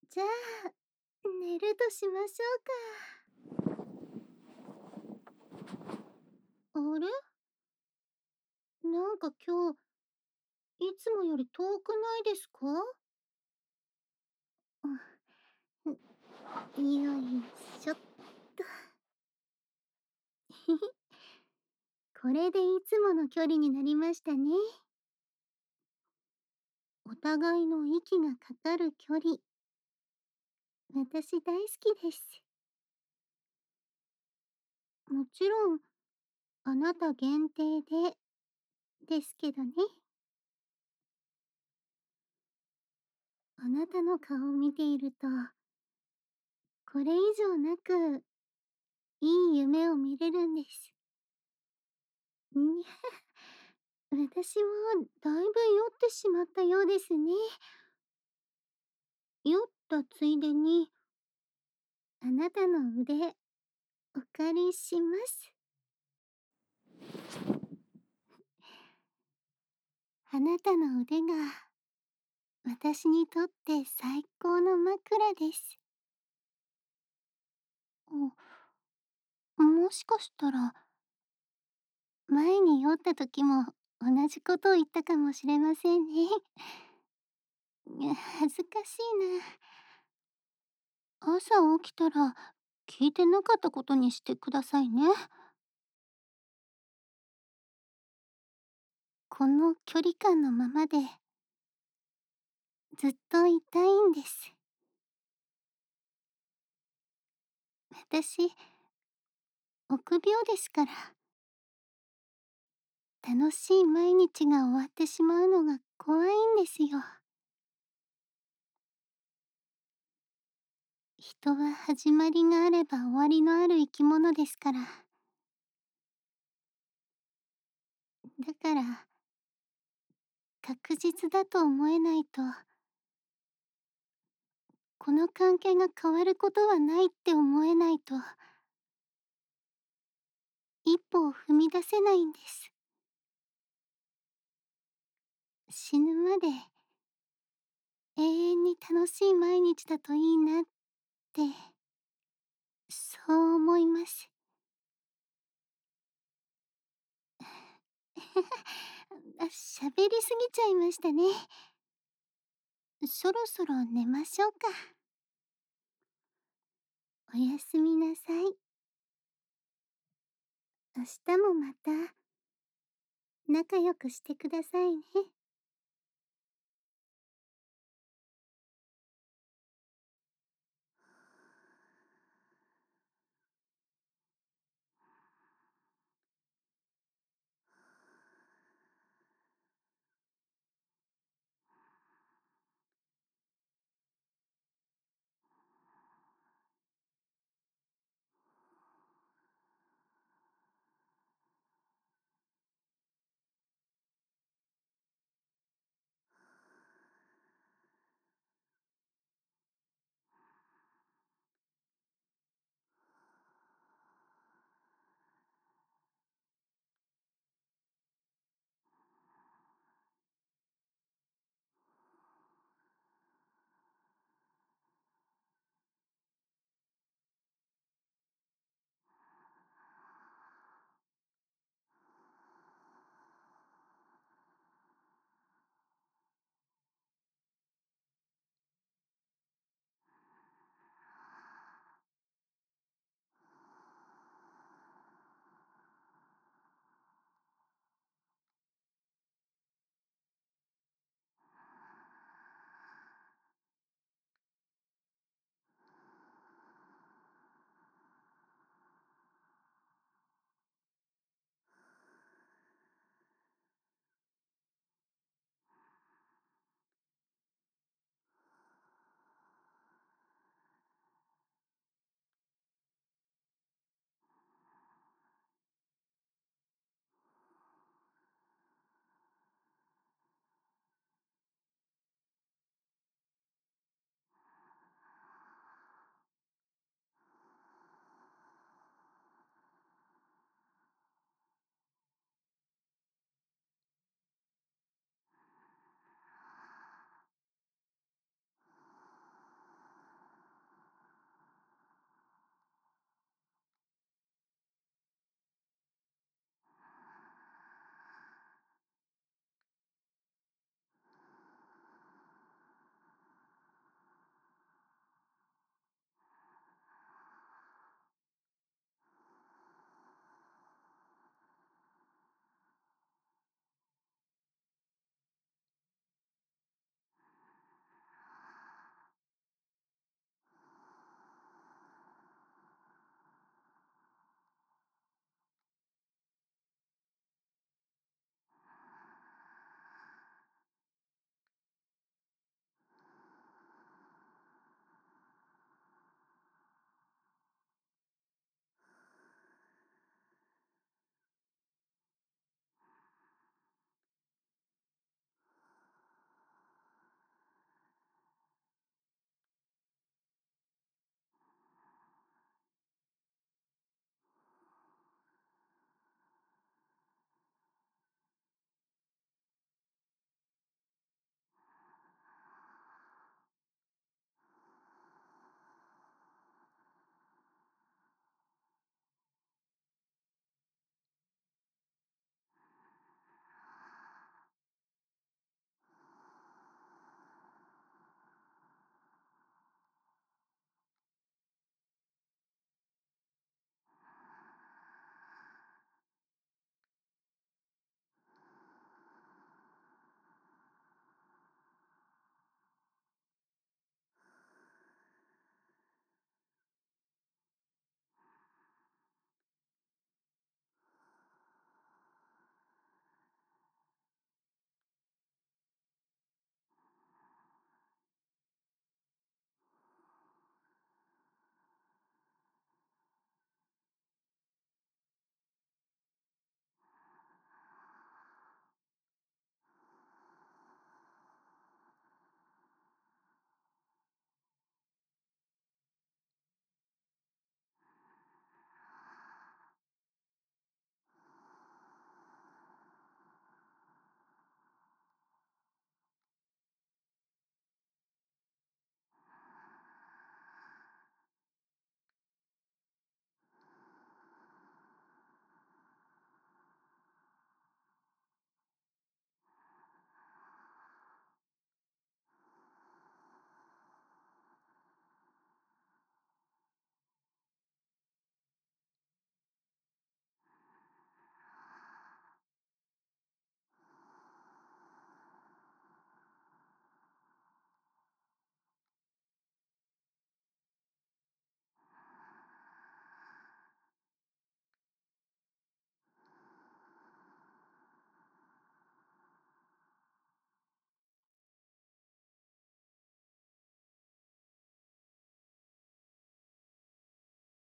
じゃあ、寝るとしましょうか。あれ？なんか今日、いつもより遠くないですか？よいしょっと。これでいつもの距離になりましたね。お互いの息がかかる距離、私大好きです。もちろん、あなた限定で、ですけどね。あなたの顔を見ていると、これ以上なく、いい夢を見れるんです。にゃ、私はだいぶ酔ってしまったようですね。酔ったついでに、あなたの腕、お借りします。あなたの腕が、私にとって最高の枕です。もしかしたら、前に酔った時も同じことを言ったかもしれませんね。恥ずかしいな。朝起きたら聞いてなかったことにしてくださいね。この距離感のままでずっといたいんです。私、臆病ですから。楽しい毎日が終わってしまうのが怖いんですよ。人は始まりがあれば終わりのある生き物ですから。だから、確実だと思えないと、この関係が変わることはないって思えないと、一歩を踏み出せないんです。死ぬまで永遠に楽しい毎日だといいなって、そう思います。喋りすぎちゃいましたね。そろそろ寝ましょうか。おやすみなさい。明日もまた仲良くしてくださいね。